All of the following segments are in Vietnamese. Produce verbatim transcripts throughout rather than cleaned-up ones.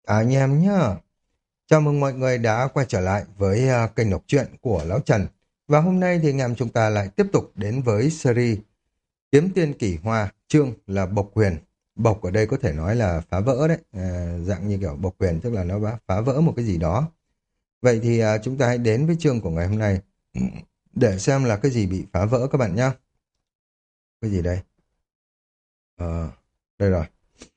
À, anh em nhá. Chào mừng mọi người đã quay trở lại với à, kênh đọc truyện của Lão Trần. Và hôm nay thì anh em chúng ta lại tiếp tục đến với series Kiếm Tiên Kỳ Hoa, chương là Bộc Huyền. Bộc ở đây có thể nói là phá vỡ đấy. À, dạng như kiểu Bộc Huyền tức là nó phá phá vỡ một cái gì đó. Vậy thì à, chúng ta hãy đến với chương của ngày hôm nay để xem là cái gì bị phá vỡ các bạn nhá. Cái gì đây? Ờ, đây rồi.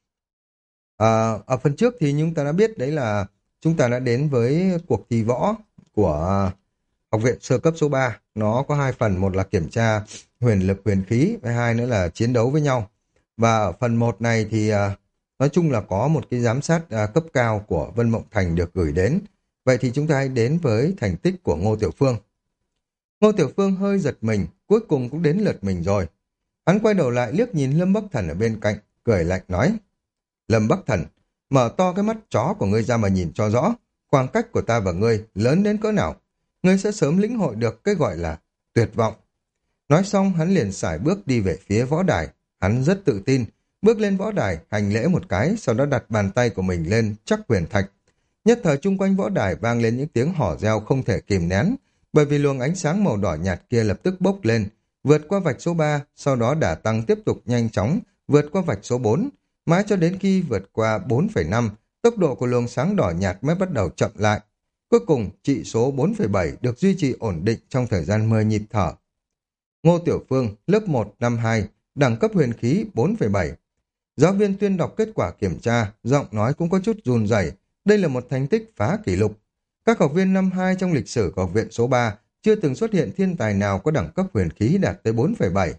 À, ở phần trước thì chúng ta đã biết đấy là chúng ta đã đến với cuộc thi võ của học viện sơ cấp số ba. Nó có hai phần, một là kiểm tra huyền lực huyền khí, và hai nữa là chiến đấu với nhau. Và ở phần một này thì à, nói chung là có một cái giám sát à, cấp cao của Vân Mộng Thành được gửi đến. Vậy thì chúng ta hãy đến với thành tích của Ngô Tiểu Phương. Ngô Tiểu Phương hơi giật mình, cuối cùng cũng đến lượt mình rồi. Hắn quay đầu lại liếc nhìn Lâm Bắc Thần ở bên cạnh, cười lạnh nói: Lâm Bắc Thần, mở to cái mắt chó của ngươi ra mà nhìn cho rõ, khoảng cách của ta và ngươi lớn đến cỡ nào. Ngươi sẽ sớm lĩnh hội được cái gọi là tuyệt vọng. Nói xong hắn liền sải bước đi về phía võ đài. Hắn rất tự tin, bước lên võ đài, hành lễ một cái, sau đó đặt bàn tay của mình lên chắc huyền thạch. Nhất thời chung quanh võ đài vang lên những tiếng hò reo không thể kìm nén, bởi vì luồng ánh sáng màu đỏ nhạt kia lập tức bốc lên, vượt qua vạch số ba, sau đó đả tăng tiếp tục nhanh chóng, vượt qua vạch số bốn, mãi cho đến khi vượt qua bốn phẩy năm, tốc độ của luồng sáng đỏ nhạt mới bắt đầu chậm lại. Cuối cùng, trị số bốn phẩy bảy được duy trì ổn định trong thời gian mười nhịp thở. Ngô Tiểu Phương, lớp một năm hai, đẳng cấp huyền khí bốn phẩy bảy. Giáo viên tuyên đọc kết quả kiểm tra, giọng nói cũng có chút run rẩy. Đây là một thành tích phá kỷ lục. Các học viên năm hai trong lịch sử của học viện số ba chưa từng xuất hiện thiên tài nào có đẳng cấp huyền khí đạt tới bốn phẩy bảy.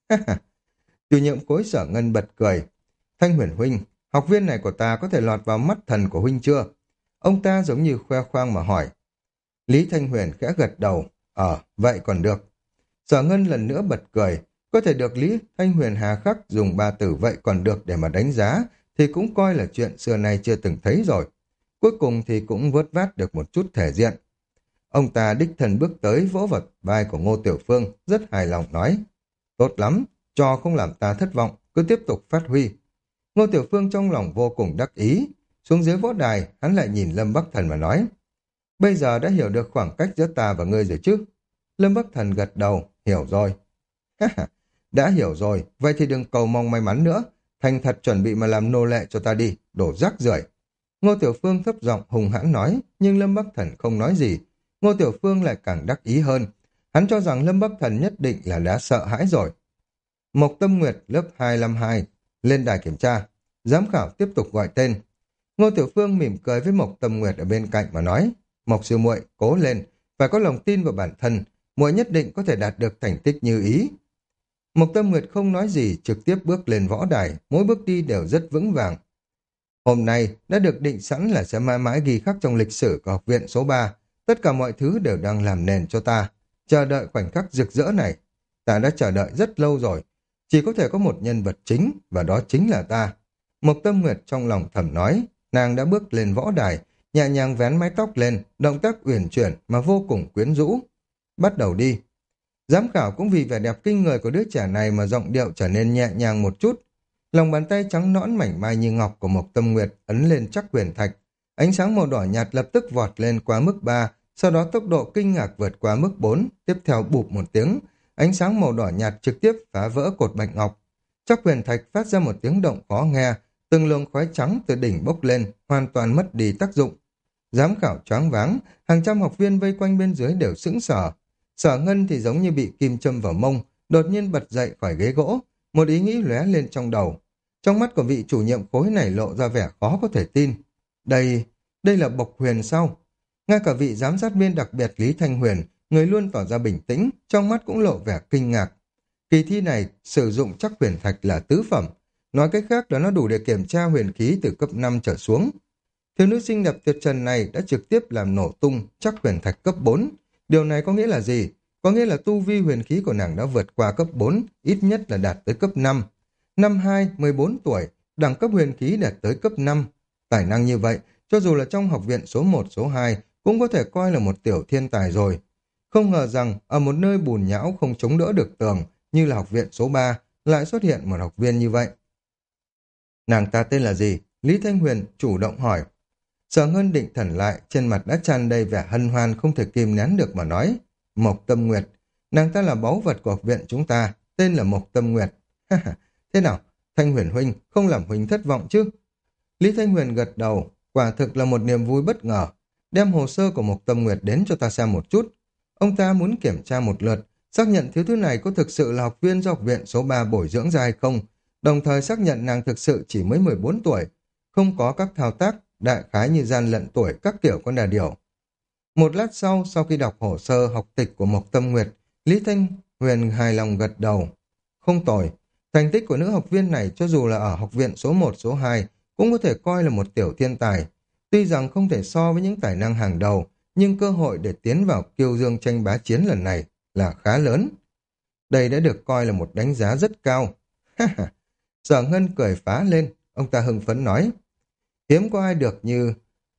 Chủ nhiệm khối Sở Ngân bật cười. Thanh Huyền huynh, học viên này của ta có thể lọt vào mắt thần của huynh chưa? Ông ta giống như khoe khoang mà hỏi. Lý Thanh Huyền khẽ gật đầu. Ờ, vậy còn được. Sở Ngân lần nữa bật cười. Có thể được Lý Thanh Huyền hà khắc dùng ba từ vậy còn được để mà đánh giá, thì cũng coi là chuyện xưa nay chưa từng thấy rồi. Cuối cùng thì cũng vớt vát được một chút thể diện. Ông ta đích thân bước tới vỗ vào vai của Ngô Tiểu Phương, rất hài lòng nói. Tốt lắm, trò không làm ta thất vọng, cứ tiếp tục phát huy. Ngô Tiểu Phương trong lòng vô cùng đắc ý. Xuống dưới võ đài, hắn lại nhìn Lâm Bắc Thần mà nói. Bây giờ đã hiểu được khoảng cách giữa ta và ngươi rồi chứ? Lâm Bắc Thần gật đầu, hiểu rồi. Đã hiểu rồi, vậy thì đừng cầu mong may mắn nữa. Thành thật chuẩn bị mà làm nô lệ cho ta đi, đổ rác rưởi. Ngô Tiểu Phương thấp giọng hùng hãn nói, nhưng Lâm Bắc Thần không nói gì. Ngô Tiểu Phương lại càng đắc ý hơn. Hắn cho rằng Lâm Bắc Thần nhất định là đã sợ hãi rồi. Mộc Tâm Nguyệt lớp hai năm hai, lên đài kiểm tra. Giám khảo tiếp tục gọi tên. Ngô Tiểu Phương mỉm cười với Mộc Tâm Nguyệt ở bên cạnh mà nói, Mộc sư muội cố lên, phải có lòng tin vào bản thân, muội nhất định có thể đạt được thành tích như ý. Mộc Tâm Nguyệt không nói gì, trực tiếp bước lên võ đài, mỗi bước đi đều rất vững vàng. Hôm nay đã được định sẵn là sẽ mãi mãi ghi khắc trong lịch sử của học viện số ba. Tất cả mọi thứ đều đang làm nền cho ta. Chờ đợi khoảnh khắc rực rỡ này. Ta đã chờ đợi rất lâu rồi. Chỉ có thể có một nhân vật chính, và đó chính là ta. Mộc Tâm Nguyệt trong lòng thầm nói, nàng đã bước lên võ đài, nhẹ nhàng vén mái tóc lên, động tác uyển chuyển mà vô cùng quyến rũ. Bắt đầu đi. Giám khảo cũng vì vẻ đẹp kinh người của đứa trẻ này mà giọng điệu trở nên nhẹ nhàng một chút. Lòng bàn tay trắng nõn mảnh mai như ngọc của Mộc Tâm Nguyệt ấn lên chắc huyền thạch. Ánh sáng màu đỏ nhạt lập tức vọt lên qua mức ba, sau đó tốc độ kinh ngạc vượt qua mức bốn, tiếp theo bụp một tiếng. Ánh sáng màu đỏ nhạt trực tiếp phá vỡ cột bạch ngọc. Chắc huyền thạch phát ra một tiếng động khó nghe, từng luồng khói trắng từ đỉnh bốc lên, hoàn toàn mất đi tác dụng. Giám khảo choáng váng, hàng trăm học viên vây quanh bên dưới đều sững sờ. Sở Ngân thì giống như bị kim châm vào mông, đột nhiên bật dậy khỏi ghế gỗ, một ý nghĩ lóe lên trong đầu. Trong mắt của vị chủ nhiệm khối này lộ ra vẻ khó có thể tin. Đây, đây là Bộc Huyền sao? Ngay cả vị giám sát viên đặc biệt Lý Thanh Huyền, người luôn tỏ ra bình tĩnh, trong mắt cũng lộ vẻ kinh ngạc. Kỳ thi này sử dụng chắc huyền thạch là tứ phẩm, nói cách khác là nó đủ để kiểm tra huyền khí từ cấp năm trở xuống. Thiếu nữ xinh đẹp tuyệt trần này đã trực tiếp làm nổ tung chắc huyền thạch cấp bốn. Điều này có nghĩa là gì? Có nghĩa là tu vi huyền khí của nàng đã vượt qua cấp bốn, ít nhất là đạt tới cấp năm. Năm hai, mười bốn tuổi, đẳng cấp huyền khí đạt tới cấp năm. Tài năng như vậy, cho dù là trong học viện số một, số hai, cũng có thể coi là một tiểu thiên tài rồi. Không ngờ rằng, ở một nơi bùn nhão không chống đỡ được tường, như là học viện số ba, lại xuất hiện một học viên như vậy. Nàng ta tên là gì? Lý Thanh Huyền chủ động hỏi. Sở Ngân định thần lại, trên mặt đã tràn đầy vẻ hân hoan không thể kìm nén được mà nói. Mộc Tâm Nguyệt, nàng ta là báu vật của học viện chúng ta, tên là Mộc Tâm Nguyệt. Thế nào, Thanh Huyền huynh không làm huynh thất vọng chứ? Lý Thanh Huyền gật đầu, quả thực là một niềm vui bất ngờ. Đem hồ sơ của Mộc Tâm Nguyệt đến cho ta xem một chút. Ông ta muốn kiểm tra một lượt, xác nhận thiếu thứ này có thực sự là học viên do học viện số ba bồi dưỡng ra hay không, đồng thời xác nhận nàng thực sự chỉ mới mười bốn tuổi, không có các thao tác, đại khái như gian lận tuổi các kiểu con đà điểu. Một lát sau, sau khi đọc hồ sơ học tịch của Mộc Tâm Nguyệt, Lý Thanh Huyền hài lòng gật đầu. Không tồi, thành tích của nữ học viên này cho dù là ở học viện số một, số hai cũng có thể coi là một tiểu thiên tài. Tuy rằng không thể so với những tài năng hàng đầu, nhưng cơ hội để tiến vào kiêu dương tranh bá chiến lần này là khá lớn. Đây đã được coi là một đánh giá rất cao. Sở Ngân cười phá lên, ông ta hưng phấn nói. Hiếm có ai được như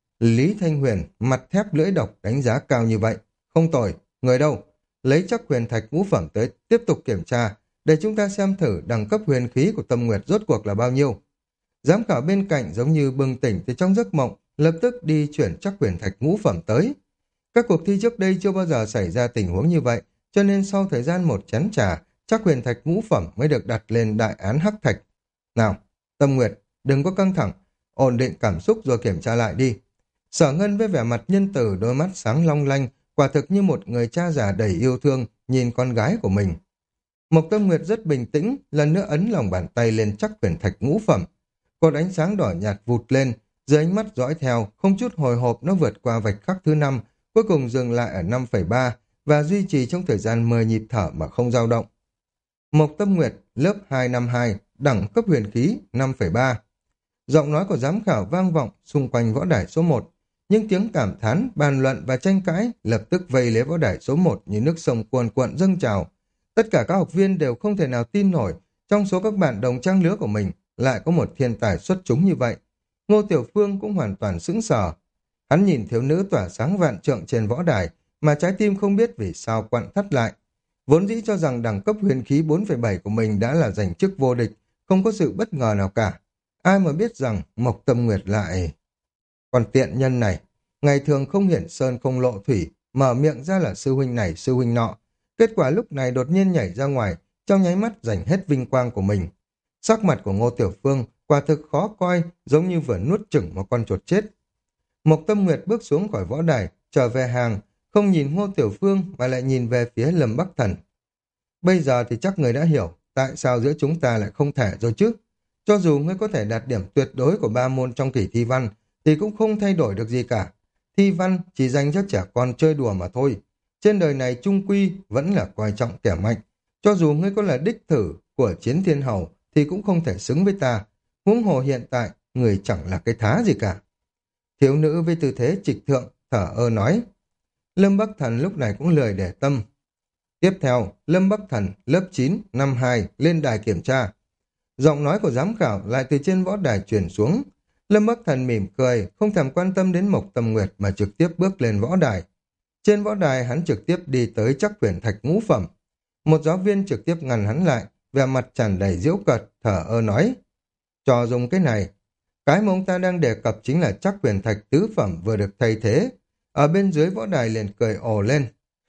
Lý Thanh Huyền mặt thép lưỡi độc đánh giá cao như vậy. Không tồi, người đâu? Lấy chắc huyền thạch ngũ phẩm tới tiếp tục kiểm tra, để chúng ta xem thử đẳng cấp huyền khí của Tâm Nguyệt rốt cuộc là bao nhiêu. Giám khảo bên cạnh giống như bừng tỉnh từ trong giấc mộng, lập tức đi chuyển chắc huyền thạch ngũ phẩm tới. Các cuộc thi trước đây chưa bao giờ xảy ra tình huống như vậy, cho nên sau thời gian một chén trà, chắc huyền thạch ngũ phẩm mới được đặt lên đại án hắc thạch. Nào, Tâm Nguyệt, đừng có căng thẳng, ổn định cảm xúc rồi kiểm tra lại đi. Sở Ngân với vẻ mặt nhân từ, đôi mắt sáng long lanh, quả thực như một người cha già đầy yêu thương nhìn con gái của mình. Mộc Tâm Nguyệt rất bình tĩnh, lần nữa ấn lòng bàn tay lên chắc huyền thạch ngũ phẩm. Cột ánh sáng đỏ nhạt vụt lên, dưới ánh mắt dõi theo, không chút hồi hộp nó vượt qua vạch khắc thứ năm, cuối cùng dừng lại ở năm phẩy ba và duy trì trong thời gian mười nhịp thở mà không dao động. Mộc Tâm Nguyệt, lớp hai năm hai, đẳng cấp huyền khí năm phẩy ba. Giọng nói của giám khảo vang vọng xung quanh võ đài số một. Những tiếng cảm thán, bàn luận và tranh cãi lập tức vây lấy võ đài số một như nước sông cuồn cuộn dâng trào. Tất cả các học viên đều không thể nào tin nổi, trong số các bạn đồng trang lứa của mình lại có một thiên tài xuất chúng như vậy. Ngô Tiểu Phương cũng hoàn toàn sững sờ. Hắn nhìn thiếu nữ tỏa sáng vạn trượng trên võ đài, mà trái tim không biết vì sao quặn thắt lại. Vốn dĩ cho rằng đẳng cấp huyền khí bốn phẩy bảy của mình đã là giành chức vô địch, không có sự bất ngờ nào cả. Ai mà biết rằng Mộc Tâm Nguyệt lại... Còn tiện nhân này, ngày thường không hiển sơn không lộ thủy, mở miệng ra là sư huynh này sư huynh nọ. Kết quả lúc này đột nhiên nhảy ra ngoài, trong nháy mắt giành hết vinh quang của mình. Sắc mặt của Ngô Tiểu Phương quả thực khó coi, giống như vừa nuốt chửng một con chuột chết. Mộc Tâm Nguyệt bước xuống khỏi võ đài, trở về hàng, không nhìn Ngô Tiểu Phương mà lại nhìn về phía Lâm Bắc Thần. Bây giờ thì chắc người đã hiểu tại sao giữa chúng ta lại không thể rồi chứ. Cho dù ngươi có thể đạt điểm tuyệt đối của ba môn trong kỳ thi văn, thì cũng không thay đổi được gì cả. Thi văn chỉ dành cho trẻ con chơi đùa mà thôi. Trên đời này chung quy vẫn là coi trọng kẻ mạnh. Cho dù ngươi có là đích thử của Chiến Thiên Hầu thì cũng không thể xứng với ta. Huống hồ hiện tại, người chẳng là cái thá gì cả. Thiếu nữ với tư thế trịch thượng, thở ơ nói. Lâm Bắc Thần lúc này cũng lười để tâm. Tiếp theo, Lâm Bắc Thần, lớp chín, năm hai, lên đài kiểm tra. Giọng nói của giám khảo lại từ trên võ đài truyền xuống. Lâm Bắc Thần mỉm cười, không thèm quan tâm đến Mộc Tâm Nguyệt mà trực tiếp bước lên võ đài. Trên võ đài hắn trực tiếp đi tới chắc huyền thạch ngũ phẩm. Một giáo viên trực tiếp ngăn hắn lại, vẻ mặt tràn đầy giễu cợt, thở ơ nói. Cho dùng cái này. Cái mà ông ta đang đề cập chính là chắc huyền thạch tứ phẩm vừa được thay thế. Ở bên dưới võ đài liền cười ồ lên.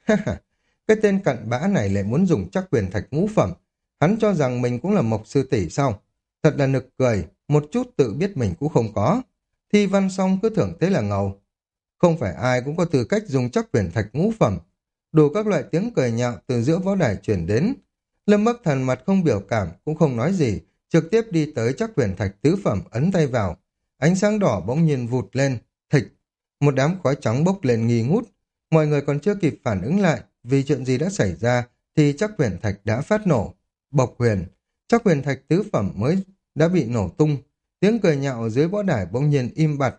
Cái tên cặn bã này lại muốn dùng chắc huyền thạch ngũ phẩm. Hắn cho rằng mình cũng là Mộc sư tỷ sao? Thật là nực cười, một chút tự biết mình cũng không có. Thi văn xong cứ thưởng thế là ngầu. Không phải ai cũng có tư cách dùng chắc huyền thạch ngũ phẩm. Đủ các loại tiếng cười nhạo từ giữa võ đài truyền đến. Lâm Bắc Thần mặt không biểu cảm, cũng không nói gì, trực tiếp đi tới chắc huyền thạch tứ phẩm ấn tay vào. Ánh sáng đỏ bỗng nhiên vụt lên, thịch. Một đám khói trắng bốc lên nghi ngút. Mọi người còn chưa kịp phản ứng lại vì chuyện gì đã xảy ra thì chắc huyền thạch đã phát nổ. Bộc huyền, chắc huyền thạch tứ phẩm mới đã bị nổ tung. Tiếng cười nhạo ở dưới võ đài bỗng nhiên im bặt.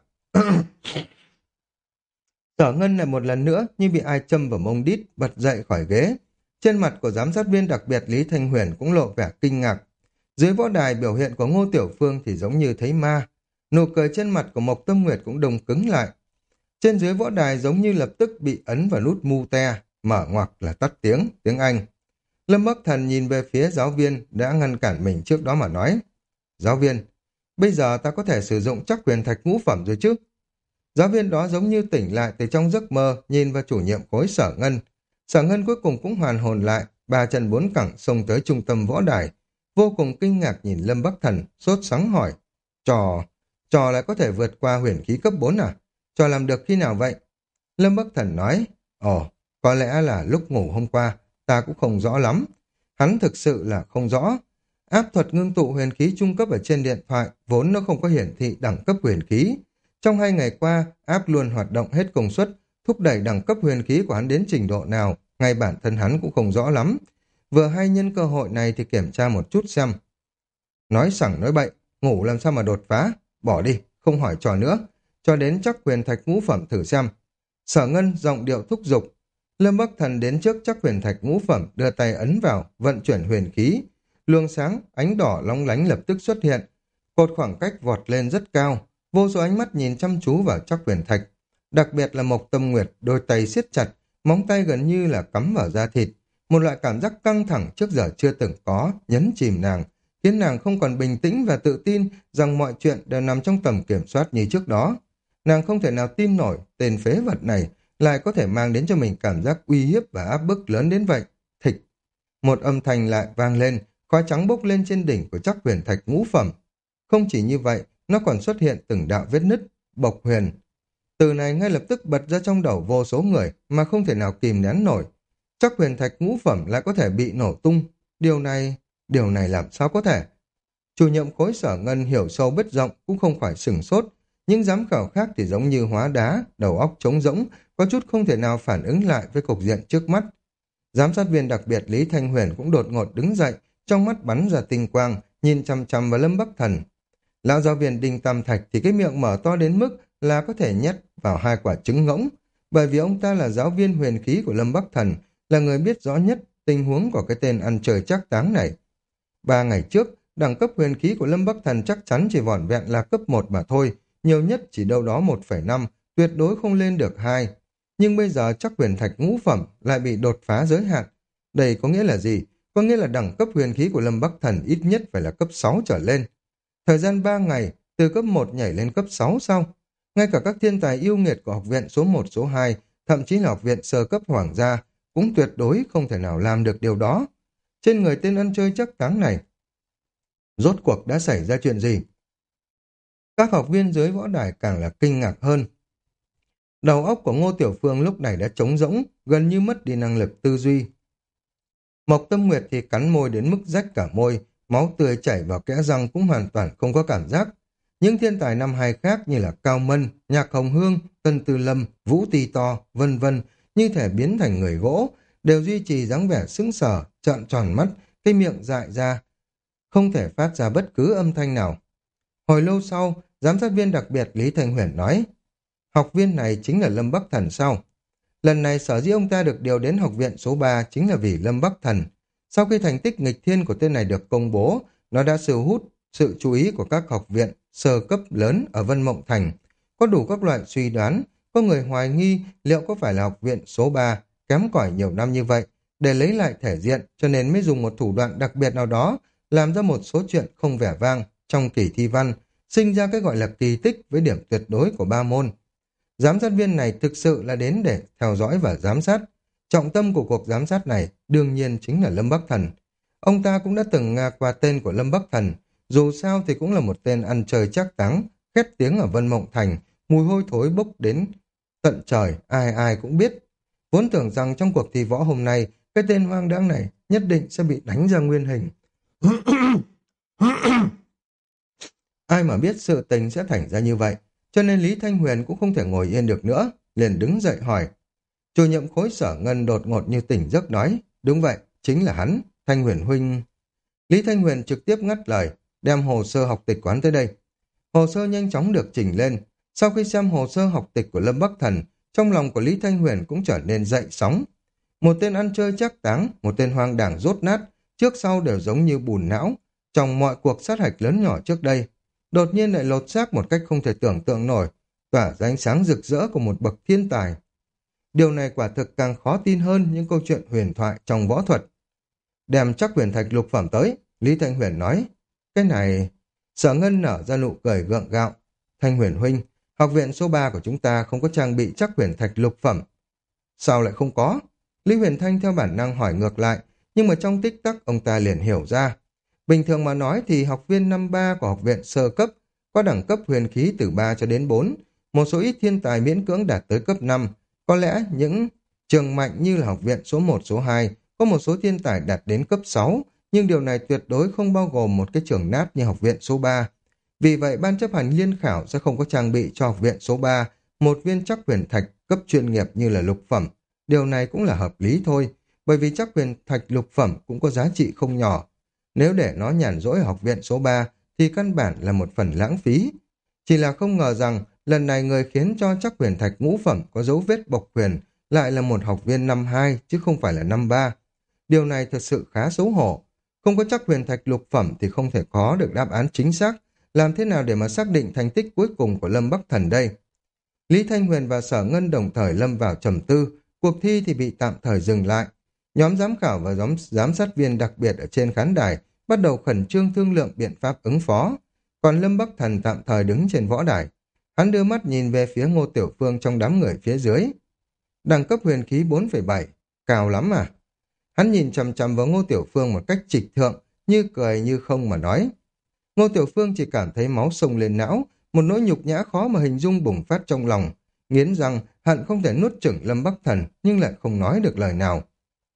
Sở Ngân lại một lần nữa như bị ai châm vào mông đít, bật dậy khỏi ghế. Trên mặt của giám sát viên đặc biệt Lý Thanh Huyền cũng lộ vẻ kinh ngạc. Dưới võ đài biểu hiện của Ngô Tiểu Phương thì giống như thấy ma. Nụ cười trên mặt của Mộc Tâm Nguyệt cũng đông cứng lại. Trên dưới võ đài giống như lập tức bị ấn vào nút mute, mở ngoặc là tắt tiếng, tiếng Anh. Lâm Bắc Thần nhìn về phía giáo viên đã ngăn cản mình trước đó mà nói. Giáo viên, bây giờ ta có thể sử dụng chắc huyền thạch ngũ phẩm rồi chứ? Giáo viên đó giống như tỉnh lại từ trong giấc mơ, nhìn vào chủ nhiệm khối Sở Ngân. Sở Ngân cuối cùng cũng hoàn hồn lại, ba chân bốn cẳng xông tới trung tâm võ đài. Vô cùng kinh ngạc nhìn Lâm Bắc Thần, sốt sắng hỏi. Trò, trò lại có thể vượt qua huyền khí cấp bốn à? Trò làm được khi nào vậy? Lâm Bắc Thần nói, ồ, có lẽ là lúc ngủ hôm qua, ta cũng không rõ lắm. Hắn thực sự là không rõ. Áp thuật ngưng tụ huyền khí trung cấp ở trên điện thoại, vốn nó không có hiển thị đẳng cấp huyền khí. Trong hai ngày qua, áp luôn hoạt động hết công suất, thúc đẩy đẳng cấp huyền khí của hắn đến trình độ nào, ngay bản thân hắn cũng không rõ lắm. Vừa hay nhân cơ hội này thì kiểm tra một chút xem. Nói sẵn nói bậy, ngủ làm sao mà đột phá, bỏ đi, không hỏi trò nữa, cho đến chắc huyền thạch ngũ phẩm thử xem. Sở Ngân giọng điệu thúc giục. Lâm Bắc Thần đến trước chắc huyền thạch ngũ phẩm, đưa tay ấn vào, vận chuyển huyền khí. Luồng sáng, ánh đỏ long lánh lập tức xuất hiện. Cột khoảng cách vọt lên rất cao, vô số ánh mắt nhìn chăm chú vào chắc huyền thạch. Đặc biệt là Mộc Tâm Nguyệt, đôi tay siết chặt, móng tay gần như là cắm vào da thịt. Một loại cảm giác căng thẳng trước giờ chưa từng có, nhấn chìm nàng, khiến nàng không còn bình tĩnh và tự tin rằng mọi chuyện đều nằm trong tầm kiểm soát như trước đó. Nàng không thể nào tin nổi tên phế vật này lại có thể mang đến cho mình cảm giác uy hiếp và áp bức lớn đến vậy. Thịch! Một âm thanh lại vang lên, khói trắng bốc lên trên đỉnh của chắc huyền thạch ngũ phẩm. Không chỉ như vậy, nó còn xuất hiện từng đạo vết nứt, bộc huyền. Từ này ngay lập tức bật ra trong đầu vô số người mà không thể nào kìm nén nổi. Chắc huyền thạch ngũ phẩm lại có thể bị nổ tung. Điều này, điều này làm sao có thể? Chủ nhiệm khối Sở Ngân hiểu sâu biết rộng cũng không khỏi sửng sốt. Những giám khảo khác thì giống như hóa đá, đầu óc trống rỗng, có chút không thể nào phản ứng lại với cục diện trước mắt. Giám sát viên đặc biệt Lý Thanh Huyền cũng đột ngột đứng dậy, trong mắt bắn ra tinh quang, nhìn chăm chăm vào Lâm Bắc Thần. Lão giáo viên Đinh Tam Thạch thì cái miệng mở to đến mức là có thể nhét vào hai quả trứng ngỗng, bởi vì ông ta là giáo viên huyền khí của Lâm Bắc Thần, là người biết rõ nhất tình huống của cái tên ăn chơi trác táng này. Ba ngày trước, đẳng cấp huyền khí của Lâm Bắc Thần chắc chắn chỉ vỏn vẹn là cấp một mà thôi, nhiều nhất chỉ đâu đó một phẩy năm, tuyệt đối không lên được hai. Nhưng bây giờ chắc huyền thạch ngũ phẩm lại bị đột phá giới hạn. Đây có nghĩa là gì? Có nghĩa là đẳng cấp huyền khí của Lâm Bắc Thần ít nhất phải là cấp sáu trở lên. Thời gian ba ngày, từ cấp một nhảy lên cấp sáu sau. Ngay cả các thiên tài yêu nghiệt của học viện số một, số hai, thậm chí là học viện sơ cấp hoàng gia, cũng tuyệt đối không thể nào làm được điều đó. Trên người tên ăn chơi chắc táng này, rốt cuộc đã xảy ra chuyện gì? Các học viên dưới võ đài càng là kinh ngạc hơn. Đầu óc của Ngô Tiểu Phương lúc này đã trống rỗng, gần như mất đi năng lực tư duy. Mộc Tâm Nguyệt thì cắn môi đến mức rách cả môi, máu tươi chảy vào kẽ răng cũng hoàn toàn không có cảm giác. Những thiên tài năm hai khác như là Cao Mân, Nhạc Hồng Hương, Tân Tư Lâm, Vũ Tì To, vân vân như thể biến thành người gỗ, đều duy trì dáng vẻ sững sờ, trợn tròn mắt, cái miệng dại ra, không thể phát ra bất cứ âm thanh nào. Hồi lâu sau, giám sát viên đặc biệt Lý Thanh Huyền nói, học viên này chính là Lâm Bắc Thần sao? Lần này sở dĩ ông ta được điều đến học viện số ba chính là vì Lâm Bắc Thần. Sau khi thành tích nghịch thiên của tên này được công bố, nó đã thu hút sự chú ý của các học viện sơ cấp lớn ở Vân Mộng Thành. Có đủ các loại suy đoán, có người hoài nghi liệu có phải là học viện số ba kém cỏi nhiều năm như vậy, để lấy lại thể diện cho nên mới dùng một thủ đoạn đặc biệt nào đó làm ra một số chuyện không vẻ vang trong kỳ thi văn, sinh ra cái gọi là kỳ tích với điểm tuyệt đối của ba môn. Giám sát viên này thực sự là đến để theo dõi và giám sát. Trọng tâm của cuộc giám sát này đương nhiên chính là Lâm Bắc Thần. Ông ta cũng đã từng nghe qua tên của Lâm Bắc Thần, dù sao thì cũng là một tên ăn chơi trác táng, khét tiếng ở Vân Mộng Thành, mùi hôi thối bốc đến tận trời, ai ai cũng biết. Vốn tưởng rằng trong cuộc thi võ hôm nay, cái tên hoang đãng này nhất định sẽ bị đánh ra nguyên hình. Ai mà biết sự tình sẽ thành ra như vậy, cho nên Lý Thanh Huyền cũng không thể ngồi yên được nữa, liền đứng dậy hỏi. Chủ nhiệm khối Sở Ngân đột ngột như tỉnh giấc nói, đúng vậy, chính là hắn, Thanh Huyền huynh. Lý Thanh Huyền trực tiếp ngắt lời, đem hồ sơ học tịch quán tới đây. Hồ sơ nhanh chóng được chỉnh lên. Sau khi xem hồ sơ học tịch của Lâm Bắc Thần, trong lòng của Lý Thanh Huyền cũng trở nên dậy sóng. Một tên ăn chơi trác táng, một tên hoang đảng rốt nát, trước sau đều giống như bùn não, trong mọi cuộc sát hạch lớn nhỏ trước đây. Đột nhiên lại lột xác một cách không thể tưởng tượng nổi, tỏa ra ánh sáng rực rỡ của một bậc thiên tài. Điều này quả thực càng khó tin hơn những câu chuyện huyền thoại trong võ thuật. Đem chắc huyền thạch lục phẩm tới, Lý Thanh Huyền nói. Cái này... Sở Ngân nở ra nụ cười gượng gạo. Thanh Huyền huynh, Học viện số ba của chúng ta không có trang bị chắc huyền thạch lục phẩm. Sao lại không có? Lý Huyền Thanh theo bản năng hỏi ngược lại, nhưng mà trong tích tắc ông ta liền hiểu ra. Bình thường mà nói thì học viên năm ba của học viện sơ cấp có đẳng cấp huyền khí từ ba cho đến bốn, một số ít thiên tài miễn cưỡng đạt tới cấp năm. Có lẽ những trường mạnh như là học viện số một, số hai có một số thiên tài đạt đến cấp sáu, nhưng điều này tuyệt đối không bao gồm một cái trường nát như học viện số ba. Vì vậy, ban chấp hành liên khảo sẽ không có trang bị cho học viện số ba một viên chắc huyền thạch cấp chuyên nghiệp như là lục phẩm. Điều này cũng là hợp lý thôi, bởi vì chắc huyền thạch lục phẩm cũng có giá trị không nhỏ. Nếu để nó nhàn rỗi ở học viện số ba thì căn bản là một phần lãng phí. Chỉ là không ngờ rằng lần này người khiến cho chắc huyền thạch ngũ phẩm có dấu vết bộc huyền lại là một học viên năm hai chứ không phải là năm ba. Điều này thật sự khá xấu hổ. Không có chắc huyền thạch lục phẩm thì không thể có được đáp án chính xác. Làm thế nào để mà xác định thành tích cuối cùng của Lâm Bắc Thần đây? Lý Thanh Huyền và Sở Ngân đồng thời lâm vào trầm tư, cuộc thi thì bị tạm thời dừng lại. Nhóm giám khảo và nhóm giám sát viên đặc biệt ở trên khán đài bắt đầu khẩn trương thương lượng biện pháp ứng phó. Còn Lâm Bắc Thần tạm thời đứng trên võ đài. Hắn đưa mắt nhìn về phía Ngô Tiểu Phương trong đám người phía dưới. Đẳng cấp huyền khí bốn phẩy bảy, cao lắm à? Hắn nhìn chằm chằm vào Ngô Tiểu Phương một cách trịch thượng, như cười như không mà nói. Ngô Tiểu Phương chỉ cảm thấy máu sông lên não, một nỗi nhục nhã khó mà hình dung bùng phát trong lòng, nghiến răng hận không thể nuốt chửng Lâm Bắc Thần nhưng lại không nói được lời nào.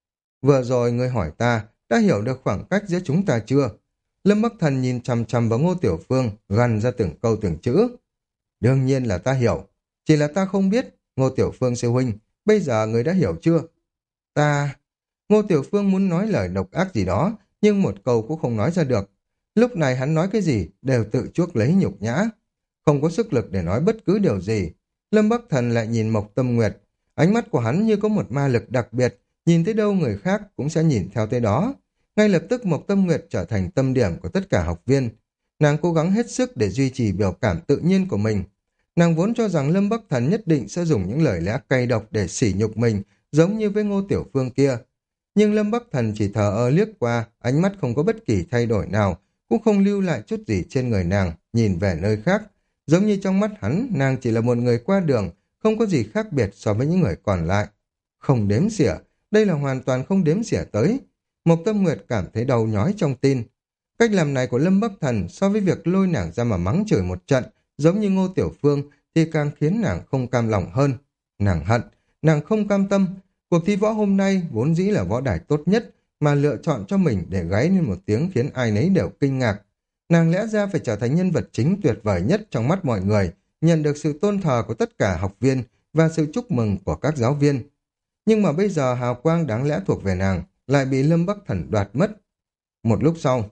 Vừa rồi ngươi hỏi ta, đã hiểu được khoảng cách giữa chúng ta chưa? Lâm Bắc Thần nhìn chằm chằm vào Ngô Tiểu Phương, gằn ra từng câu từng chữ. Đương nhiên là ta hiểu, chỉ là ta không biết, Ngô Tiểu Phương sư huynh, bây giờ ngươi đã hiểu chưa? Ta... Ngô Tiểu Phương muốn nói lời độc ác gì đó, nhưng một câu cũng không nói ra được. Lúc này hắn nói cái gì đều tự chuốc lấy nhục nhã. Không có sức lực để nói bất cứ điều gì. Lâm Bắc Thần lại nhìn Mộc Tâm Nguyệt. Ánh mắt của hắn như có một ma lực đặc biệt, nhìn tới đâu người khác cũng sẽ nhìn theo tới đó. Ngay lập tức Mộc Tâm Nguyệt trở thành tâm điểm của tất cả học viên. Nàng cố gắng hết sức để duy trì biểu cảm tự nhiên của mình. Nàng vốn cho rằng Lâm Bắc Thần nhất định sẽ dùng những lời lẽ cay độc để sỉ nhục mình, giống như với Ngô Tiểu Phương kia. Nhưng Lâm Bắc Thần chỉ thờ ơ liếc qua, ánh mắt không có bất kỳ thay đổi nào, cũng không lưu lại chút gì trên người nàng, nhìn về nơi khác. Giống như trong mắt hắn, nàng chỉ là một người qua đường, không có gì khác biệt so với những người còn lại. Không đếm xỉa, đây là hoàn toàn không đếm xỉa tới. Mộc Tâm Nguyệt cảm thấy đau nhói trong tim. Cách làm này của Lâm Bắc Thần so với việc lôi nàng ra mà mắng chửi một trận, giống như Ngô Tiểu Phương, thì càng khiến nàng không cam lòng hơn. Nàng hận, nàng không cam tâm. Cuộc thi võ hôm nay vốn dĩ là võ đài tốt nhất, mà lựa chọn cho mình để gáy lên một tiếng khiến ai nấy đều kinh ngạc. Nàng lẽ ra phải trở thành nhân vật chính tuyệt vời nhất trong mắt mọi người, nhận được sự tôn thờ của tất cả học viên và sự chúc mừng của các giáo viên. Nhưng mà bây giờ hào quang đáng lẽ thuộc về nàng lại bị Lâm Bắc Thần đoạt mất. Một lúc sau,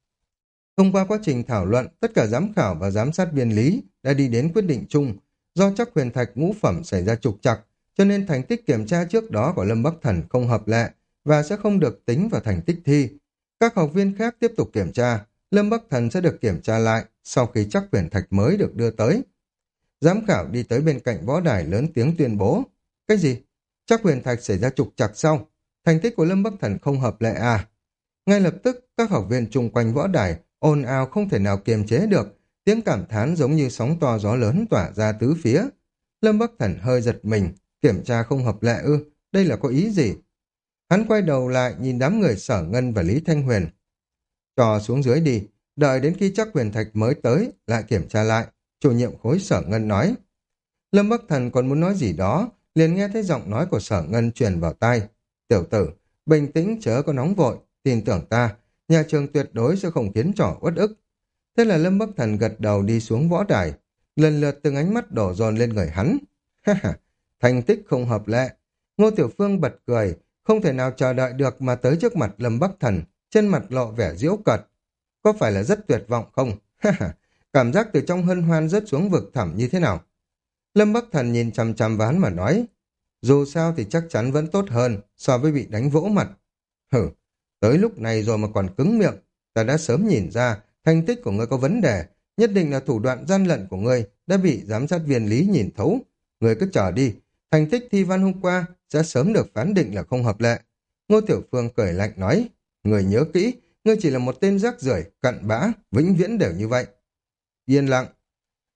thông qua quá trình thảo luận, tất cả giám khảo và giám sát viên lý đã đi đến quyết định chung. Do chắc huyền thạch ngũ phẩm xảy ra trục trặc, cho nên thành tích kiểm tra trước đó của Lâm Bắc Thần không hợp lệ và sẽ không được tính vào thành tích thi. Các học viên khác tiếp tục kiểm tra, Lâm Bắc Thần sẽ được kiểm tra lại sau khi chắc huyền thạch mới được đưa tới. Giám khảo đi tới bên cạnh võ đài lớn tiếng tuyên bố. Cái gì? Chắc huyền thạch xảy ra trục trặc sau. Thành tích của Lâm Bắc Thần không hợp lệ à? Ngay lập tức, các học viên chung quanh võ đài ồn ào không thể nào kiềm chế được. Tiếng cảm thán giống như sóng to gió lớn tỏa ra tứ phía. Lâm Bắc Thần hơi giật mình. Kiểm tra không hợp lệ ư? Đây là có ý gì? Hắn quay đầu lại nhìn đám người Sở Ngân và Lý Thanh Huyền. Cho xuống dưới đi, đợi đến khi chắc huyền thạch mới tới, lại kiểm tra lại. Chủ nhiệm khối Sở Ngân nói. Lâm Bắc Thần còn muốn nói gì đó, liền nghe thấy giọng nói của Sở Ngân truyền vào tai. Tiểu tử, bình tĩnh chớ có nóng vội, tin tưởng ta, nhà trường tuyệt đối sẽ không khiến trò uất ức. Thế là Lâm Bắc Thần gật đầu đi xuống võ đài, lần lượt từng ánh mắt đổ dồn lên người hắn. Ha ha, thành tích không hợp lệ. Ngô Tiểu Phương bật cười, không thể nào chờ đợi được mà tới trước mặt Lâm Bắc Thần, trên mặt lộ vẻ giễu cợt. Có phải là rất tuyệt vọng không? Ha ha, cảm giác từ trong hân hoan rớt xuống vực thẳm như thế nào? Lâm Bắc Thần nhìn chằm chằm vào hắn mà nói, dù sao thì chắc chắn vẫn tốt hơn so với bị đánh vỗ mặt. Hử, tới lúc này rồi mà còn cứng miệng, ta đã sớm nhìn ra thành tích của ngươi có vấn đề, nhất định là thủ đoạn gian lận của ngươi đã bị giám sát viên Lý nhìn thấu. Ngươi cứ chờ đi, thành tích thi văn hôm qua sẽ sớm được phán định là không hợp lệ. Ngô Tiểu Phương cười lạnh nói, ngươi nhớ kỹ, ngươi chỉ là một tên rác rưởi, cặn bã, vĩnh viễn đều như vậy. Yên lặng.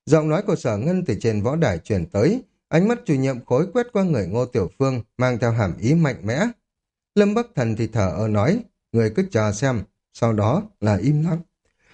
Giọng nói của Sở Ngân từ trên võ đài truyền tới, ánh mắt chủ nhiệm khối quét qua người Ngô Tiểu Phương, mang theo hàm ý mạnh mẽ. Lâm Bắc Thần thì thở ơ nói, người cứ chờ xem, sau đó là im lặng.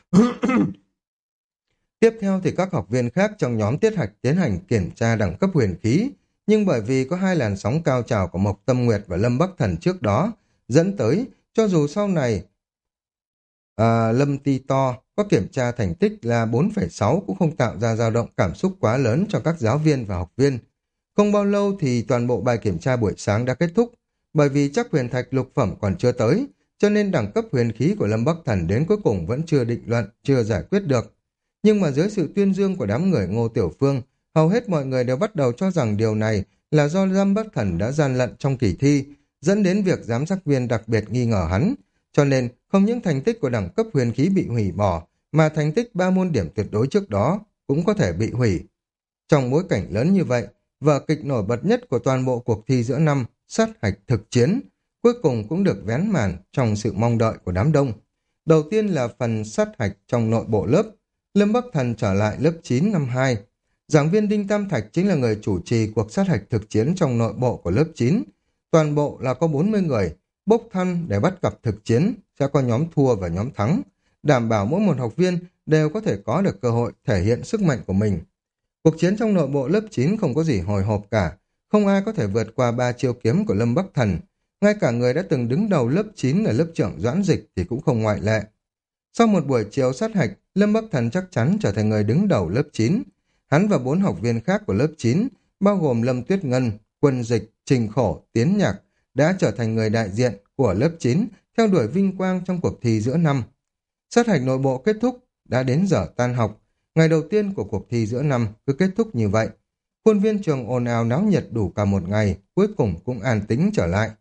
Tiếp theo thì các học viên khác trong nhóm tiết hạch tiến hành kiểm tra đẳng cấp huyền khí, nhưng bởi vì có hai làn sóng cao trào của Mộc Tâm Nguyệt và Lâm Bắc Thần trước đó, dẫn tới, cho dù sau này à, Lâm Ti To có kiểm tra thành tích là bốn phẩy sáu cũng không tạo ra dao động cảm xúc quá lớn cho các giáo viên và học viên. Không bao lâu thì toàn bộ bài kiểm tra buổi sáng đã kết thúc, bởi vì chắc huyền thạch lục phẩm còn chưa tới, cho nên đẳng cấp huyền khí của Lâm Bắc Thần đến cuối cùng vẫn chưa định luận, chưa giải quyết được. Nhưng mà dưới sự tuyên dương của đám người Ngô Tiểu Phương, hầu hết mọi người đều bắt đầu cho rằng điều này là do Lâm Bắc Thần đã gian lận trong kỳ thi, dẫn đến việc giám sát viên đặc biệt nghi ngờ hắn. Cho nên, không những thành tích của đẳng cấp huyền khí bị hủy bỏ, mà thành tích ba môn điểm tuyệt đối trước đó cũng có thể bị hủy. Trong bối cảnh lớn như vậy, vở kịch nổi bật nhất của toàn bộ cuộc thi giữa năm, sát hạch thực chiến, cuối cùng cũng được vén màn trong sự mong đợi của đám đông. Đầu tiên là phần sát hạch trong nội bộ lớp. Lâm Bắc Thần trở lại lớp chín năm hai. Giảng viên Đinh Tam Thạch chính là người chủ trì cuộc sát hạch thực chiến trong nội bộ của lớp chín. Toàn bộ là có bốn mươi người, bốc thăm để bắt gặp thực chiến, sẽ có nhóm thua và nhóm thắng, đảm bảo mỗi một học viên đều có thể có được cơ hội thể hiện sức mạnh của mình. Cuộc chiến trong nội bộ lớp chín không có gì hồi hộp cả, không ai có thể vượt qua ba chiêu kiếm của Lâm Bắc Thần. Ngay cả người đã từng đứng đầu lớp chín là lớp trưởng Doãn Dịch thì cũng không ngoại lệ. Sau một buổi chiều sát hạch, Lâm Bắc Thần chắc chắn trở thành người đứng đầu lớp chín. Hắn và bốn học viên khác của lớp chín, bao gồm Lâm Tuyết Ngân, Quân Dịch, Trình Khổ, Tiến Nhạc, đã trở thành người đại diện của lớp chín, theo đuổi vinh quang trong cuộc thi giữa năm. Sát hạch nội bộ kết thúc, đã đến giờ tan học. Ngày đầu tiên của cuộc thi giữa năm cứ kết thúc như vậy. Khuôn viên trường ồn ào náo nhiệt đủ cả một ngày, cuối cùng cũng an tĩnh trở lại.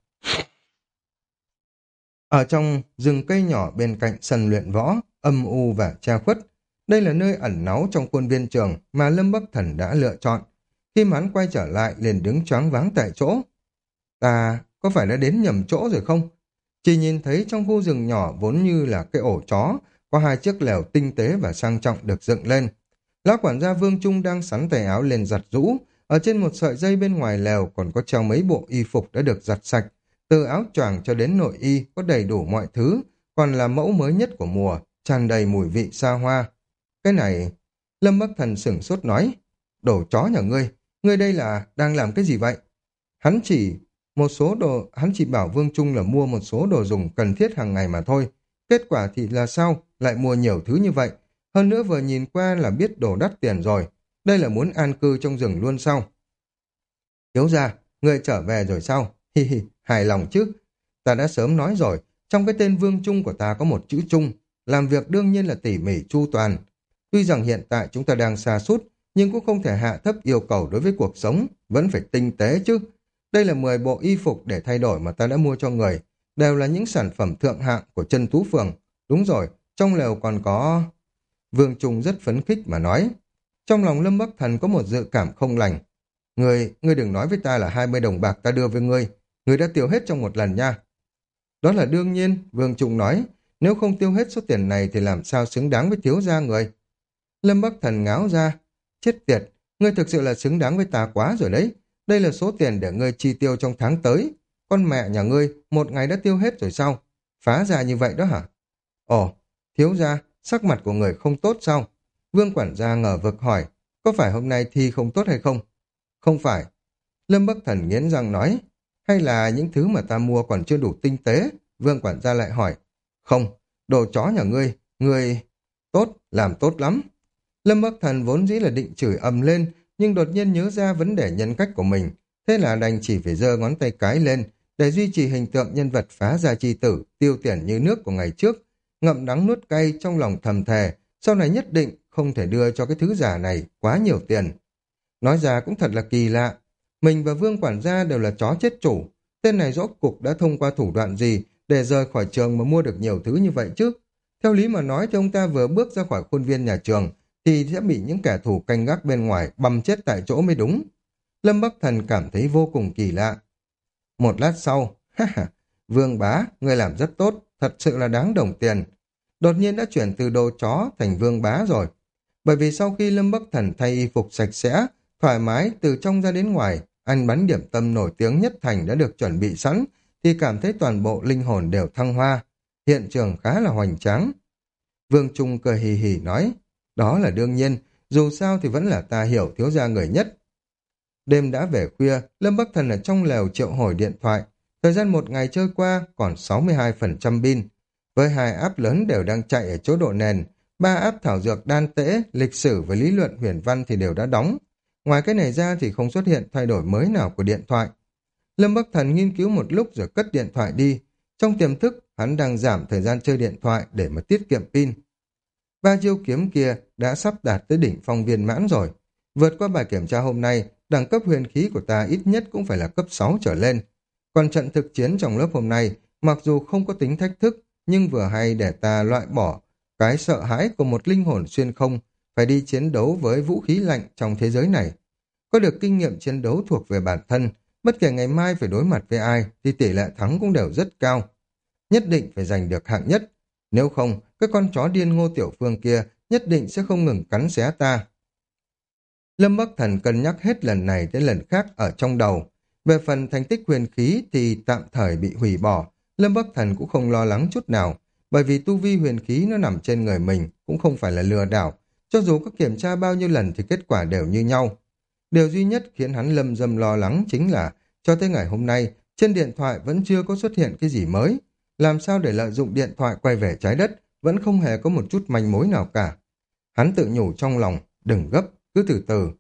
Ở trong rừng cây nhỏ bên cạnh sân luyện võ, âm u và che khuất, đây là nơi ẩn náu trong khuôn viên trường mà Lâm Bắc Thần đã lựa chọn. Khi mà hắn quay trở lại liền đứng choáng váng tại chỗ. Ta có phải đã đến nhầm chỗ rồi không? Chỉ nhìn thấy trong khu rừng nhỏ vốn như là cái ổ chó, có hai chiếc lều tinh tế và sang trọng được dựng lên. Lão quản gia Vương Trung đang sắn tay áo lên giặt rũ, ở trên một sợi dây bên ngoài lều còn có treo mấy bộ y phục đã được giặt sạch, từ áo choàng cho đến nội y có đầy đủ mọi thứ, còn là mẫu mới nhất của mùa, tràn đầy mùi vị xa hoa. Cái này, Lâm Bắc Thần sửng sốt nói, đồ chó nhà ngươi, ngươi đây là đang làm cái gì vậy? Hắn chỉ một số đồ, hắn chỉ bảo Vương Trung là mua một số đồ dùng cần thiết hàng ngày mà thôi. Kết quả thì là sao? Lại mua nhiều thứ như vậy. Hơn nữa vừa nhìn qua là biết đồ đắt tiền rồi. Đây là muốn an cư trong rừng luôn sao? Thiếu gia, ngươi trở về rồi sao? Hi hi, hài lòng chứ? Ta đã sớm nói rồi, trong cái tên Vương Trung của ta có một chữ Trung. Làm việc đương nhiên là tỉ mỉ chu toàn. Tuy rằng hiện tại chúng ta đang sa sút, nhưng cũng không thể hạ thấp yêu cầu đối với cuộc sống, vẫn phải tinh tế chứ. Đây là mười bộ y phục để thay đổi mà ta đã mua cho người, đều là những sản phẩm thượng hạng của Chân Tú Phường. Đúng rồi, trong lều còn có... Vương Trung rất phấn khích mà nói. Trong lòng Lâm Bắc Thần có một dự cảm không lành. Ngươi, ngươi đừng nói với ta là hai mươi đồng bạc ta đưa với ngươi, ngươi đã tiêu hết trong một lần nha. Đó là đương nhiên, Vương Trung nói, nếu không tiêu hết số tiền này thì làm sao xứng đáng với thiếu gia người. Lâm Bắc Thần ngáo ra, chết tiệt, ngươi thực sự là xứng đáng với ta quá rồi đấy. Đây là số tiền để ngươi chi tiêu trong tháng tới. Con mẹ nhà ngươi, một ngày đã tiêu hết rồi sao? Phá ra như vậy đó hả? Ồ, thiếu gia, sắc mặt của người không tốt sao? Vương quản gia ngờ vực hỏi, có phải hôm nay thi không tốt hay không? Không phải. Lâm Bắc Thần nghiến răng nói, hay là những thứ mà ta mua còn chưa đủ tinh tế? Vương quản gia lại hỏi, không, đồ chó nhà ngươi, ngươi... Tốt, làm tốt lắm. Lâm Bắc Thần vốn dĩ là định chửi ầm lên, nhưng đột nhiên nhớ ra vấn đề nhân cách của mình, thế là đành chỉ phải giơ ngón tay cái lên để duy trì hình tượng nhân vật phá gia chi tử, tiêu tiền như nước của ngày trước, ngậm đắng nuốt cay trong lòng thầm thề, sau này nhất định không thể đưa cho cái thứ giả này quá nhiều tiền. Nói ra cũng thật là kỳ lạ, mình và Vương quản gia đều là chó chết chủ, tên này rốt cuộc đã thông qua thủ đoạn gì để rời khỏi trường mà mua được nhiều thứ như vậy chứ? Theo lý mà nói thì ông ta vừa bước ra khỏi khuôn viên nhà trường thì sẽ bị những kẻ thù canh gác bên ngoài băm chết tại chỗ mới đúng. Lâm Bắc Thần cảm thấy vô cùng kỳ lạ. Một lát sau, ha ha, Vương bá, người làm rất tốt, thật sự là đáng đồng tiền. Đột nhiên đã chuyển từ đồ chó thành Vương bá rồi. Bởi vì sau khi Lâm Bắc Thần thay y phục sạch sẽ, thoải mái từ trong ra đến ngoài, ăn bánh điểm tâm nổi tiếng nhất thành đã được chuẩn bị sẵn, thì cảm thấy toàn bộ linh hồn đều thăng hoa. Hiện trường khá là hoành tráng. Vương Trung cười hì hì nói, đó là đương nhiên, dù sao thì vẫn là ta hiểu thiếu gia người nhất. Đêm đã về khuya, Lâm Bắc Thần ở trong lều triệu hồi điện thoại. Thời gian một ngày trôi qua còn sáu mươi hai phần trăm pin. Với hai app lớn đều đang chạy ở chỗ độ nền, ba app thảo dược đan tễ, lịch sử và lý luận huyền văn thì đều đã đóng. Ngoài cái này ra thì không xuất hiện thay đổi mới nào của điện thoại. Lâm Bắc Thần nghiên cứu một lúc rồi cất điện thoại đi. Trong tiềm thức, hắn đang giảm thời gian chơi điện thoại để mà tiết kiệm pin. Ba chiêu kiếm kia đã sắp đạt tới đỉnh phong viên mãn rồi. Vượt qua bài kiểm tra hôm nay, đẳng cấp huyền khí của ta ít nhất cũng phải là cấp sáu trở lên. Còn trận thực chiến trong lớp hôm nay, mặc dù không có tính thách thức, nhưng vừa hay để ta loại bỏ cái sợ hãi của một linh hồn xuyên không, phải đi chiến đấu với vũ khí lạnh trong thế giới này. Có được kinh nghiệm chiến đấu thuộc về bản thân, bất kể ngày mai phải đối mặt với ai thì tỷ lệ thắng cũng đều rất cao. Nhất định phải giành được hạng nhất, nếu không, cái con chó điên Ngô Tiểu Phương kia nhất định sẽ không ngừng cắn xé ta. Lâm Bắc Thần cân nhắc hết lần này đến lần khác ở trong đầu. Về phần thành tích huyền khí thì tạm thời bị hủy bỏ, Lâm Bắc Thần cũng không lo lắng chút nào, bởi vì tu vi huyền khí nó nằm trên người mình, cũng không phải là lừa đảo. Cho dù có kiểm tra bao nhiêu lần thì kết quả đều như nhau. Điều duy nhất khiến hắn lâm dâm lo lắng chính là cho tới ngày hôm nay, trên điện thoại vẫn chưa có xuất hiện cái gì mới. Làm sao để lợi dụng điện thoại quay về trái đất, vẫn không hề có một chút manh mối nào cả. Hắn tự nhủ trong lòng, đừng gấp, cứ từ từ.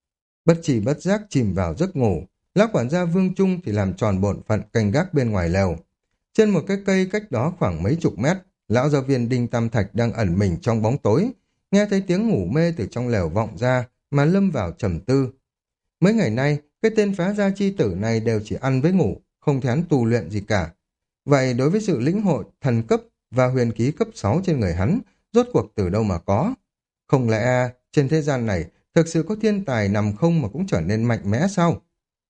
Bất chỉ bất giác chìm vào giấc ngủ, lão quản gia Vương Trung thì làm tròn bổn phận canh gác bên ngoài lều. Trên một cái cây cách đó khoảng mấy chục mét, lão giáo viên Đinh Tam Thạch đang ẩn mình trong bóng tối, nghe thấy tiếng ngủ mê từ trong lều vọng ra mà lâm vào trầm tư. Mấy ngày nay, cái tên phá gia chi tử này đều chỉ ăn với ngủ, không thấy hắn tu luyện gì cả. Vậy đối với sự lĩnh hội, thần cấp và huyền khí cấp sáu trên người hắn, rốt cuộc từ đâu mà có? Không lẽ trên thế gian này thực sự có thiên tài nằm không mà cũng trở nên mạnh mẽ sao?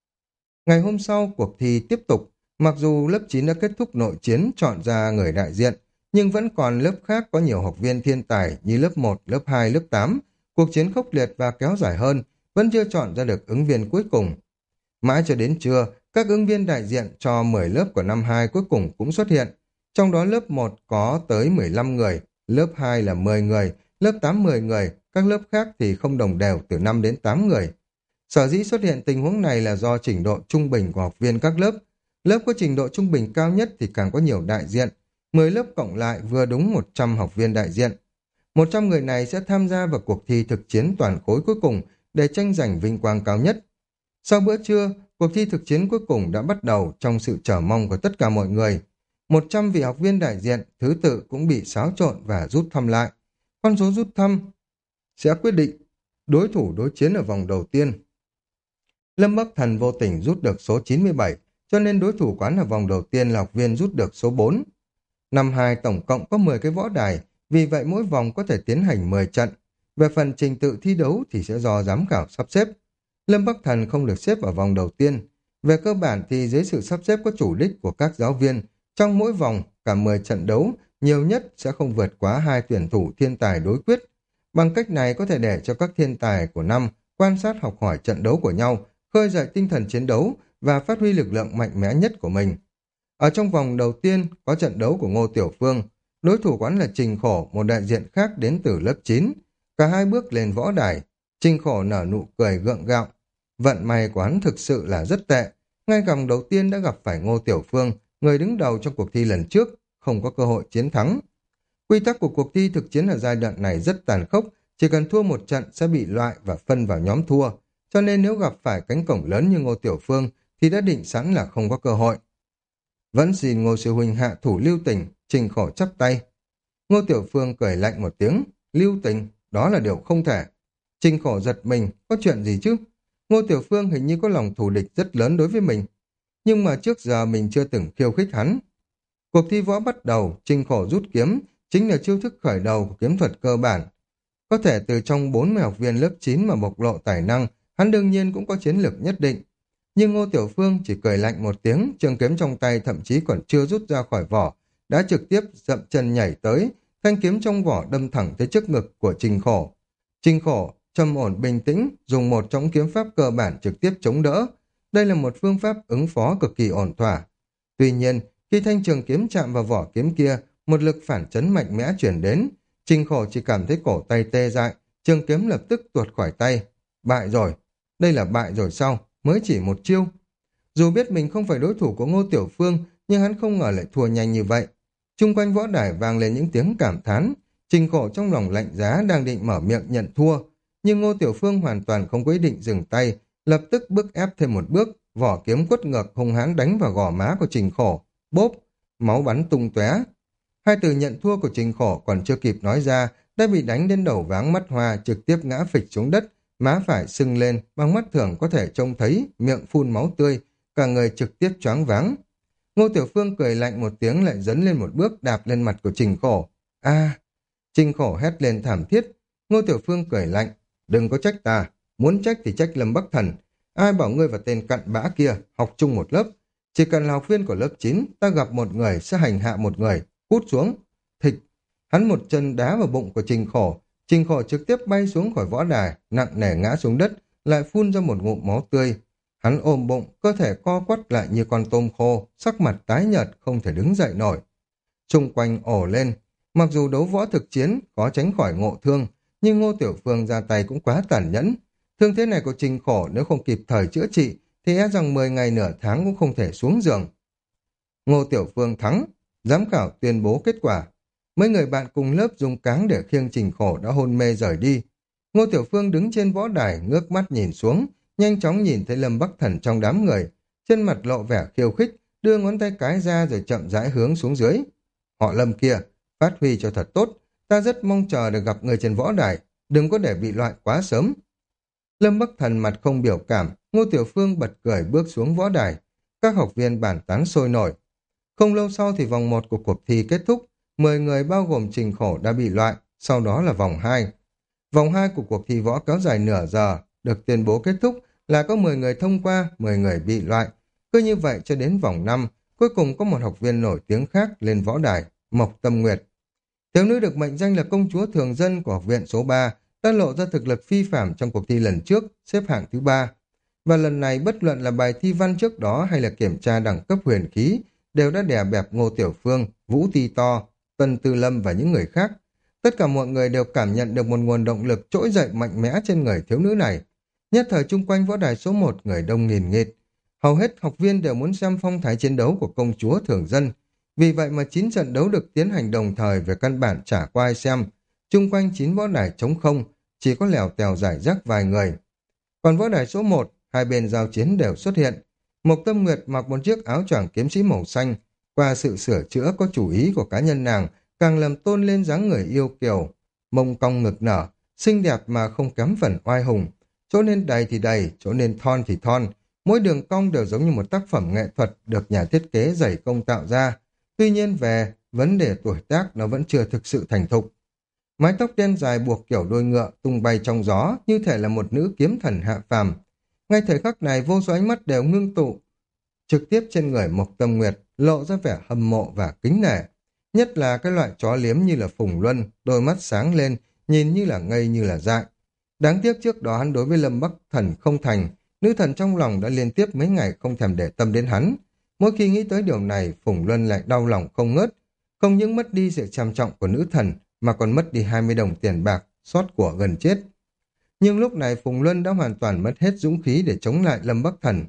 Ngày hôm sau, cuộc thi tiếp tục. Mặc dù lớp chín đã kết thúc nội chiến chọn ra người đại diện, nhưng vẫn còn lớp khác có nhiều học viên thiên tài như lớp một, lớp hai, lớp tám. Cuộc chiến khốc liệt và kéo dài hơn, vẫn chưa chọn ra được ứng viên cuối cùng. Mãi cho đến trưa, các ứng viên đại diện cho mười lớp của năm hai cuối cùng cũng xuất hiện. Trong đó lớp một có tới mười lăm người, lớp hai là mười người, lớp tám mười người, các lớp khác thì không đồng đều từ năm đến tám người. Sở dĩ xuất hiện tình huống này là do trình độ trung bình của học viên các lớp. Lớp có trình độ trung bình cao nhất thì càng có nhiều đại diện. mười lớp cộng lại vừa đúng một trăm học viên đại diện. một trăm người này sẽ tham gia vào cuộc thi thực chiến toàn khối cuối cùng để tranh giành vinh quang cao nhất. Sau bữa trưa, cuộc thi thực chiến cuối cùng đã bắt đầu trong sự chờ mong của tất cả mọi người. một trăm vị học viên đại diện, thứ tự cũng bị xáo trộn và rút thăm lại. Con số rút thăm sẽ quyết định đối thủ đối chiến ở vòng đầu tiên. Lâm Bắc Thần vô tình rút được số chín mươi bảy, cho nên đối thủ quán ở vòng đầu tiên là học viên rút được số bốn. Năm hai tổng cộng có mười cái võ đài, vì vậy mỗi vòng có thể tiến hành mười trận. Về phần trình tự thi đấu thì sẽ do giám khảo sắp xếp. Lâm Bắc Thần không được xếp ở vòng đầu tiên. Về cơ bản thì dưới sự sắp xếp có chủ đích của các giáo viên, trong mỗi vòng cả mười trận đấu, nhiều nhất sẽ không vượt quá hai tuyển thủ thiên tài đối quyết. Bằng cách này có thể để cho các thiên tài của năm quan sát học hỏi trận đấu của nhau, khơi dậy tinh thần chiến đấu và phát huy lực lượng mạnh mẽ nhất của mình. Ở trong vòng đầu tiên có trận đấu của Ngô Tiểu Phương, đối thủ quán là Trình Khổ, một đại diện khác đến từ lớp chín. Cả hai bước lên võ đài, Trình Khổ nở nụ cười gượng gạo. Vận may của hắn thực sự là rất tệ, ngay vòng đầu tiên đã gặp phải Ngô Tiểu Phương, người đứng đầu trong cuộc thi lần trước, không có cơ hội chiến thắng. Quy tắc của cuộc thi thực chiến ở giai đoạn này rất tàn khốc, chỉ cần thua một trận sẽ bị loại và phân vào nhóm thua, cho nên nếu gặp phải cánh cổng lớn như Ngô Tiểu Phương thì đã định sẵn là không có cơ hội. Vẫn xin Ngô sư huynh hạ thủ lưu tình, Trình Khổ chắp tay. Ngô Tiểu Phương cười lạnh một tiếng, lưu tình, đó là điều không thể. Trình Khổ giật mình, có chuyện gì chứ? Ngô Tiểu Phương hình như có lòng thù địch rất lớn đối với mình, nhưng mà trước giờ mình chưa từng khiêu khích hắn. Cuộc thi võ bắt đầu, Trình Khổ rút kiếm, chính là chiêu thức khởi đầu của kiếm thuật cơ bản. Có thể từ trong bốn mươi học viên lớp chín mà bộc lộ tài năng, hắn đương nhiên cũng có chiến lược nhất định. Nhưng Ngô Tiểu Phương chỉ cười lạnh một tiếng, trường kiếm trong tay thậm chí còn chưa rút ra khỏi vỏ, đã trực tiếp dậm chân nhảy tới, thanh kiếm trong vỏ đâm thẳng tới trước ngực của Trình Khổ. Trình Khổ trầm ổn bình tĩnh, dùng một trong kiếm pháp cơ bản trực tiếp chống đỡ. Đây là một phương pháp ứng phó cực kỳ ổn thỏa. Tuy nhiên, khi thanh trường kiếm chạm vào vỏ kiếm kia, một lực phản chấn mạnh mẽ chuyển đến. Trình Khổ chỉ cảm thấy cổ tay tê dại, trường kiếm lập tức tuột khỏi tay. Bại rồi. Đây là bại rồi sao? Mới chỉ một chiêu. Dù biết mình không phải đối thủ của Ngô Tiểu Phương, nhưng hắn không ngờ lại thua nhanh như vậy. Trung quanh võ đài vang lên những tiếng cảm thán. Trình Khổ trong lòng lạnh giá đang định mở miệng nhận thua. Nhưng Ngô Tiểu Phương hoàn toàn không có ý định dừng tay, lập tức bước ép thêm một bước, vỏ kiếm quất ngược hung hãn đánh vào gò má của Trình Khổ. Bốp, máu bắn tung tóe. Hai từ nhận thua của Trình Khổ còn chưa kịp nói ra, đã bị đánh đến đầu váng mắt hoa, trực tiếp ngã phịch xuống đất, má phải sưng lên, bằng mắt thường có thể trông thấy, miệng phun máu tươi, cả người trực tiếp choáng váng. Ngô Tiểu Phương cười lạnh một tiếng lại dấn lên một bước đạp lên mặt của Trình Khổ. A! Trình Khổ hét lên thảm thiết. Ngô Tiểu Phương cười lạnh. Đừng có trách ta, muốn trách thì trách Lâm Bắc Thần. Ai bảo ngươi và tên cặn bã kia học chung một lớp. Chỉ cần là học viên của lớp chín, ta gặp một người sẽ hành hạ một người. Cút xuống. Thịch. Hắn một chân đá vào bụng của Trình Khổ. Trình Khổ trực tiếp bay xuống khỏi võ đài, nặng nề ngã xuống đất, lại phun ra một ngụm máu tươi. Hắn ôm bụng, cơ thể co quắt lại như con tôm khô, sắc mặt tái nhợt, không thể đứng dậy nổi. Xung quanh ổ lên. Mặc dù đấu võ thực chiến có tránh khỏi ngộ thương, nhưng Ngô Tiểu Phương ra tay cũng quá tàn nhẫn. Thương thế này của Trình Khổ nếu không kịp thời chữa trị, thì e rằng mười ngày nửa tháng cũng không thể xuống giường. Ngô Tiểu Phương thắng. Giám khảo tuyên bố kết quả. Mấy người bạn cùng lớp dùng cáng để khiêng Trình Khổ đã hôn mê rời đi. Ngô Tiểu Phương đứng trên võ đài, ngước mắt nhìn xuống, nhanh chóng nhìn thấy Lâm Bắc Thần trong đám người, trên mặt lộ vẻ khiêu khích, đưa ngón tay cái ra rồi chậm rãi hướng xuống dưới. Họ Lâm kia, phát huy cho thật tốt, ta rất mong chờ được gặp người trên võ đài, đừng có để bị loại quá sớm. Lâm Bắc Thần mặt không biểu cảm, Ngô Tiểu Phương bật cười bước xuống võ đài. Các học viên bàn tán sôi nổi. Không lâu sau thì vòng một của cuộc thi kết thúc, mười người bao gồm Trình Khổ đã bị loại, sau đó là vòng hai. Vòng hai của cuộc thi võ kéo dài nửa giờ, được tuyên bố kết thúc là có mười người thông qua, mười người bị loại. Cứ như vậy cho đến vòng năm, cuối cùng có một học viên nổi tiếng khác lên võ đài, Mộc Tâm Nguyệt. Thiếu nữ được mệnh danh là công chúa thường dân của học viện số ba, đã lộ ra thực lực phi phàm trong cuộc thi lần trước, xếp hạng thứ ba. Và lần này bất luận là bài thi văn trước đó hay là kiểm tra đẳng cấp huyền khí, đều đã đè bẹp Ngô Tiểu Phương, Vũ Ti To, Tân Tư Lâm và những người khác. Tất cả mọi người đều cảm nhận được một nguồn động lực trỗi dậy mạnh mẽ trên người thiếu nữ này. Nhất thời chung quanh võ đài số một người đông nghìn nghịt. Hầu hết học viên đều muốn xem phong thái chiến đấu của công chúa thường dân. Vì vậy mà chín trận đấu được tiến hành đồng thời về căn bản chả qua ai xem. Chung quanh chín võ đài trống không, chỉ có lèo tèo giải rác vài người. Còn võ đài số một, hai bên giao chiến đều xuất hiện. Mộc Tâm Nguyệt mặc một chiếc áo choàng kiếm sĩ màu xanh. Qua sự sửa chữa có chủ ý của cá nhân nàng, càng làm tôn lên dáng người yêu kiều. Mông cong ngực nở, xinh đẹp mà không kém phần oai hùng. Chỗ nên đầy thì đầy, chỗ nên thon thì thon. Mỗi đường cong đều giống như một tác phẩm nghệ thuật được nhà thiết kế dày công tạo ra. Tuy nhiên về vấn đề tuổi tác nó vẫn chưa thực sự thành thục. Mái tóc đen dài buộc kiểu đuôi ngựa tung bay trong gió như thể là một nữ kiếm thần hạ phàm. Ngay thời khắc này vô số ánh mắt đều ngưng tụ. Trực tiếp trên người Mộc Tâm Nguyệt lộ ra vẻ hâm mộ và kính nể. Nhất là cái loại chó liếm như là Phùng Luân, đôi mắt sáng lên, nhìn như là ngây như là dại. Đáng tiếc trước đó hắn đối với Lâm Bắc Thần không thành, nữ thần trong lòng đã liên tiếp mấy ngày không thèm để tâm đến hắn. Mỗi khi nghĩ tới điều này, Phùng Luân lại đau lòng không ngớt. Không những mất đi sự chăm trọng của nữ thần, mà còn mất đi hai mươi đồng tiền bạc, xót của gần chết. Nhưng lúc này Phùng Luân đã hoàn toàn mất hết dũng khí để chống lại Lâm Bắc Thần.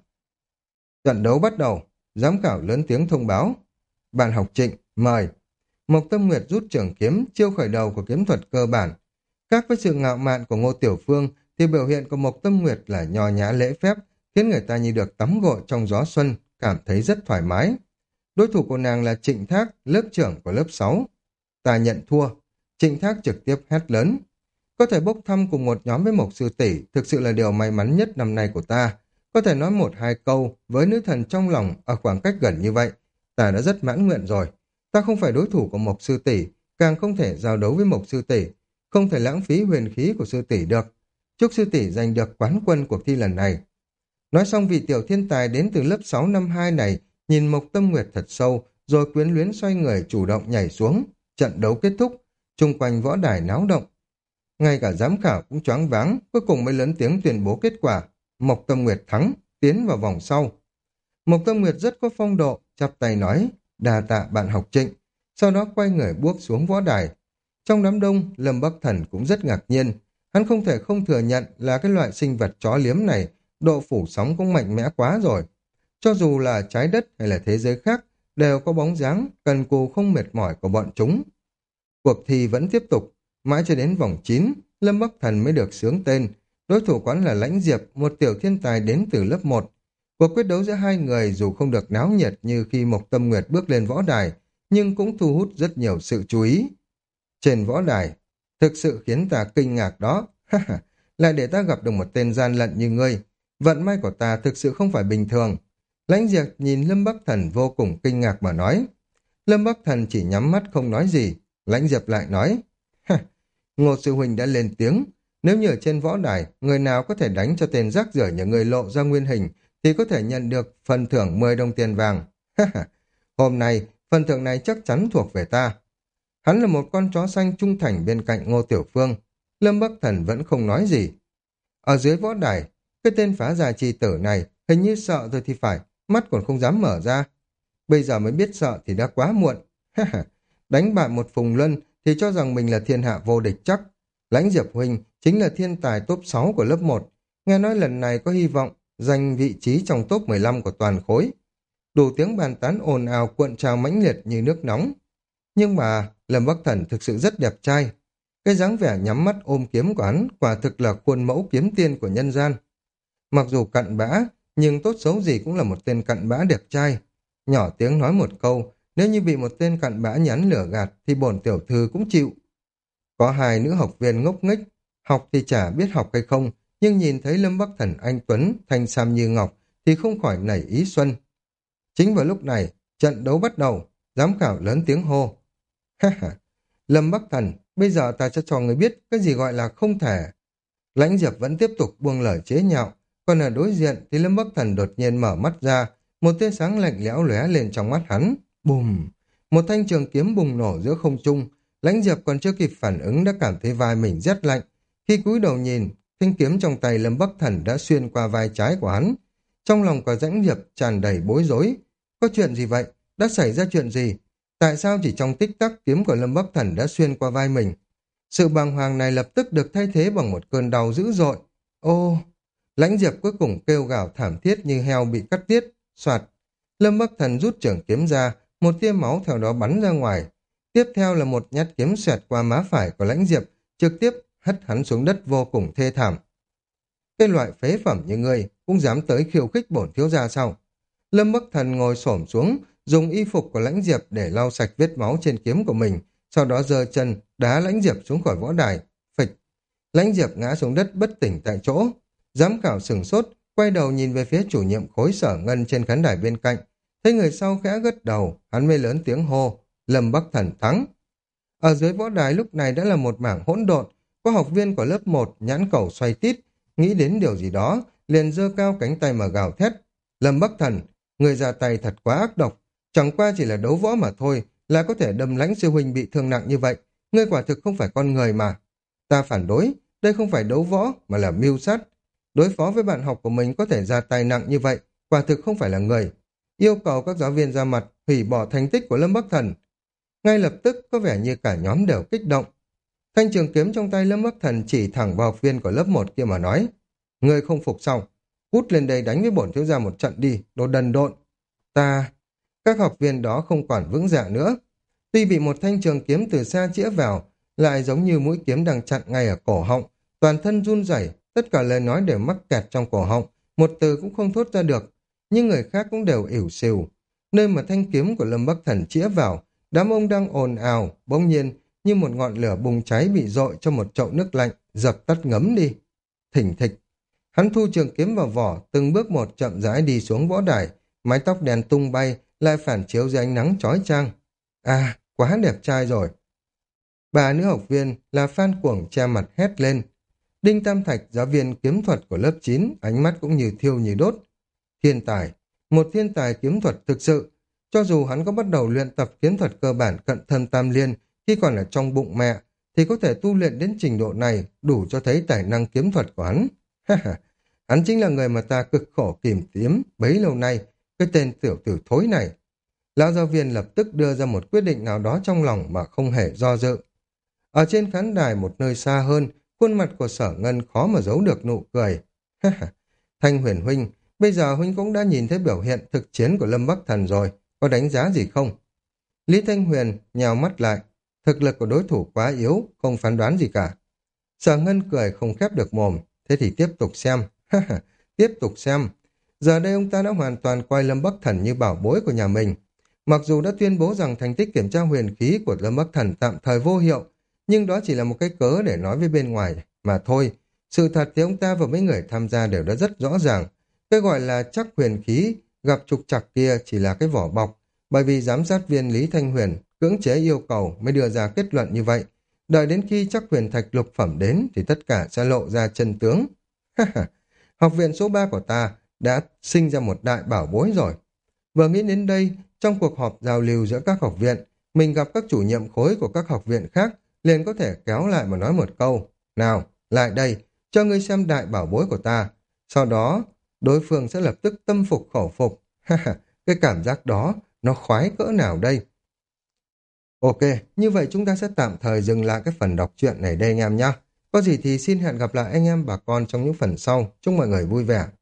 Trận đấu bắt đầu, giám khảo lớn tiếng thông báo. Bạn học Trịnh, mời. Mộc Tâm Nguyệt rút trường kiếm, chiêu khởi đầu của kiếm thuật cơ bản. Khác với sự ngạo mạn của Ngô Tiểu Phương, thì biểu hiện của Mộc Tâm Nguyệt là nho nhã lễ phép, khiến người ta như được tắm gội trong gió xuân, cảm thấy rất thoải mái. Đối thủ của nàng là Trịnh Thác, lớp trưởng của lớp sáu. Ta nhận thua. Trịnh Thác trực tiếp hét lớn. Có thể bốc thăm cùng một nhóm với Mộc Sư Tỷ thực sự là điều may mắn nhất năm nay của ta. Có thể nói một hai câu với nữ thần trong lòng ở khoảng cách gần như vậy. Ta đã rất mãn nguyện rồi. Ta không phải đối thủ của Mộc Sư Tỷ, càng không thể giao đấu với Mộc Sư Tỷ. Không thể lãng phí huyền khí của Sư Tỷ được. Chúc Sư Tỷ giành được quán quân cuộc thi lần này. Nói xong vị tiểu thiên tài đến từ lớp sáu năm hai này nhìn Mộc Tâm Nguyệt thật sâu, rồi quyến luyến xoay người chủ động nhảy xuống. Trận đấu kết thúc, chung quanh võ đài náo động. Ngay cả giám khảo cũng choáng váng, cuối cùng mới lớn tiếng tuyên bố kết quả. Mộc Tâm Nguyệt thắng, tiến vào vòng sau. Mộc Tâm Nguyệt rất có phong độ, chắp tay nói, đà tạ bạn học Trịnh, sau đó quay người buốc xuống võ đài. Trong đám đông, Lâm Bắc Thần cũng rất ngạc nhiên, hắn không thể không thừa nhận là cái loại sinh vật chó liếm này, độ phủ sóng cũng mạnh mẽ quá rồi. Cho dù là trái đất hay là thế giới khác, đều có bóng dáng, cần cù không mệt mỏi của bọn chúng. Cuộc thi vẫn tiếp tục, mãi cho đến vòng chín, Lâm Bắc Thần mới được xướng tên. Đối thủ quán là Lãnh Diệp, một tiểu thiên tài đến từ lớp một. Cuộc quyết đấu giữa hai người dù không được náo nhiệt như khi Mộc Tâm Nguyệt bước lên võ đài, nhưng cũng thu hút rất nhiều sự chú ý. Trên võ đài, thực sự khiến ta kinh ngạc đó. Lại để ta gặp được một tên gian lận như ngươi. Vận may của ta thực sự không phải bình thường. Lãnh Diệp nhìn Lâm Bắc Thần vô cùng kinh ngạc mà nói. Lâm Bắc Thần chỉ nhắm mắt không nói gì. Lãnh Diệp lại nói, Ngô Sư Huynh đã lên tiếng, nếu như ở trên võ đài, người nào có thể đánh cho tên rác rưởi nhà người lộ ra nguyên hình, thì có thể nhận được phần thưởng mười đồng tiền vàng. Hôm nay, phần thưởng này chắc chắn thuộc về ta. Hắn là một con chó xanh trung thành bên cạnh Ngô Tiểu Phương. Lâm Bắc Thần vẫn không nói gì. Ở dưới võ đài, cái tên phá già chi tử này hình như sợ rồi thì phải, mắt còn không dám mở ra. Bây giờ mới biết sợ thì đã quá muộn. Đánh bại một Phùng Luân thì cho rằng mình là thiên hạ vô địch chắc. Lãnh Diệp Huynh chính là thiên tài top sáu của lớp một. Nghe nói lần này có hy vọng giành vị trí trong top mười lăm của toàn khối. Đủ tiếng bàn tán ồn ào cuộn trào mãnh liệt như nước nóng. Nhưng mà Lâm Bắc Thần thực sự rất đẹp trai. Cái dáng vẻ nhắm mắt ôm kiếm của hắn quả thực là khuôn mẫu kiếm tiên của nhân gian. Mặc dù cặn bã, nhưng tốt xấu gì cũng là một tên cặn bã đẹp trai. Nhỏ tiếng nói một câu, nếu như bị một tên cặn bã nhắn lửa gạt thì bổn tiểu thư cũng chịu. Có hai nữ học viên ngốc nghếch, học thì chả biết học hay không, nhưng nhìn thấy Lâm Bắc Thần anh tuấn, thanh sam như ngọc thì không khỏi nảy ý xuân. Chính vào lúc này, trận đấu bắt đầu, giám khảo lớn tiếng hô. Ha ha, Lâm Bắc Thần, bây giờ ta sẽ cho người biết cái gì gọi là không thể. Lãnh Diệp vẫn tiếp tục buông lời chế nhạo, còn ở đối diện thì Lâm Bắc Thần đột nhiên mở mắt ra, một tia sáng lạnh lẽo lóe lên trong mắt hắn. Bùm! Một thanh trường kiếm bùng nổ giữa không trung. Lãnh Diệp còn chưa kịp phản ứng đã cảm thấy vai mình rét lạnh. Khi cúi đầu nhìn, thanh kiếm trong tay Lâm Bắc Thần đã xuyên qua vai trái của hắn. Trong lòng của Lãnh Diệp tràn đầy bối rối. Có chuyện gì vậy? Đã xảy ra chuyện gì? Tại sao chỉ trong tích tắc kiếm của Lâm Bắc Thần đã xuyên qua vai mình? Sự bàng hoàng này lập tức được thay thế bằng một cơn đau dữ dội. Ô! Lãnh Diệp cuối cùng kêu gào thảm thiết như heo bị cắt tiết. Soạt! Lâm Bắc Thần rút trường kiếm ra, một tia máu theo đó bắn ra ngoài. Tiếp theo là một nhát kiếm xẹt qua má phải của Lãnh Diệp, trực tiếp hất hắn xuống đất vô cùng thê thảm. Cái loại phế phẩm như ngươi cũng dám tới khiêu khích bổn thiếu gia sao? Lâm Bắc Thần ngồi xổm xuống, dùng y phục của Lãnh Diệp để lau sạch vết máu trên kiếm của mình, sau đó giơ chân đá Lãnh Diệp xuống khỏi võ đài. Phịch! Lãnh Diệp ngã xuống đất bất tỉnh tại chỗ. Giám khảo sửng sốt, quay đầu nhìn về phía chủ nhiệm khối Sở Ngân trên khán đài bên cạnh. Thấy người sau khẽ gật đầu, hắn mới lớn tiếng hô, Lâm Bắc Thần thắng. Ở dưới võ đài lúc này đã là một mảng hỗn độn, có học viên của lớp một nhãn cầu xoay tít, nghĩ đến điều gì đó, liền giơ cao cánh tay mà gào thét. Lâm Bắc Thần, người ra tay thật quá ác độc, chẳng qua chỉ là đấu võ mà thôi, là có thể đâm Lãnh sư huynh bị thương nặng như vậy, ngươi quả thực không phải con người mà. Ta phản đối, đây không phải đấu võ mà là mưu sát. Đối phó với bạn học của mình có thể ra tay nặng như vậy, quả thực không phải là người. Yêu cầu các giáo viên ra mặt, hủy bỏ thành tích của Lâm Bắc Thần. Ngay lập tức có vẻ như cả nhóm đều kích động. Thanh trường kiếm trong tay Lâm Bắc Thần chỉ thẳng vào học viên của lớp một kia mà nói, ngươi không phục sao? Cút lên đây đánh với bổn thiếu gia một trận đi, đồ đần độn. Ta... Các học viên đó không còn vững dạ nữa. Tuy bị một thanh trường kiếm từ xa chĩa vào, lại giống như mũi kiếm đang chặn ngay ở cổ họng, toàn thân run rẩy, tất cả lời nói đều mắc kẹt trong cổ họng, một từ cũng không thốt ra được. Nhưng người khác cũng đều ỉu xìu. Nơi mà thanh kiếm của Lâm Bắc Thần chĩa vào, đám ông đang ồn ào, bỗng nhiên như một ngọn lửa bùng cháy bị dội trong một chậu nước lạnh, dập tắt ngấm đi. Thỉnh thịch. Hắn thu trường kiếm vào vỏ, từng bước một chậm rãi đi xuống võ đài, mái tóc đen tung bay, lại phản chiếu dưới ánh nắng chói chang. À, quá đẹp trai rồi. Bà nữ học viên là Phan Cuồng che mặt hét lên. Đinh Tam Thạch, giáo viên kiếm thuật của lớp chín, ánh mắt cũng như thiêu như đốt. Thiên tài, một thiên tài kiếm thuật thực sự. Cho dù hắn có bắt đầu luyện tập kiếm thuật cơ bản cận thân tam liên khi còn ở trong bụng mẹ, thì có thể tu luyện đến trình độ này, đủ cho thấy tài năng kiếm thuật của hắn. Hắn chính là người mà ta cực khổ tìm kiếm bấy lâu nay, cái tên tiểu tử thối này. Lão giáo viên lập tức đưa ra một quyết định nào đó trong lòng mà không hề do dự. Ở trên khán đài một nơi xa hơn, khuôn mặt của Sở Ngân khó mà giấu được nụ cười. Thanh Huyền huynh, bây giờ huynh cũng đã nhìn thấy biểu hiện thực chiến của Lâm Bắc Thần rồi, có đánh giá gì không? Lý Thanh Huyền nhào mắt lại, thực lực của đối thủ quá yếu, không phán đoán gì cả. Sở Ngân cười không khép được mồm, thế thì tiếp tục xem. Tiếp tục xem. Giờ đây ông ta đã hoàn toàn coi Lâm Bắc Thần như bảo bối của nhà mình. Mặc dù đã tuyên bố rằng thành tích kiểm tra huyền khí của Lâm Bắc Thần tạm thời vô hiệu, nhưng đó chỉ là một cái cớ để nói với bên ngoài mà thôi. Sự thật thì ông ta và mấy người tham gia đều đã rất rõ ràng. Cái gọi là chắc huyền khí gặp trục trặc kia chỉ là cái vỏ bọc, bởi vì giám sát viên Lý Thanh Huyền cưỡng chế yêu cầu mới đưa ra kết luận như vậy. Đợi đến khi chắc huyền thạch lục phẩm đến thì tất cả sẽ lộ ra chân tướng. Học viện số ba của ta đã sinh ra một đại bảo bối rồi. Vừa nghĩ đến đây, trong cuộc họp giao lưu giữa các học viện, mình gặp các chủ nhiệm khối của các học viện khác, liền có thể kéo lại mà nói một câu. Nào, lại đây, cho ngươi xem đại bảo bối của ta. Sau đó, đối phương sẽ lập tức tâm phục khẩu phục. Cái cảm giác đó, nó khoái cỡ nào đây? Ok, như vậy chúng ta sẽ tạm thời dừng lại cái phần đọc truyện này đây anh em nhé. Có gì thì xin hẹn gặp lại anh em bà con trong những phần sau. Chúc mọi người vui vẻ.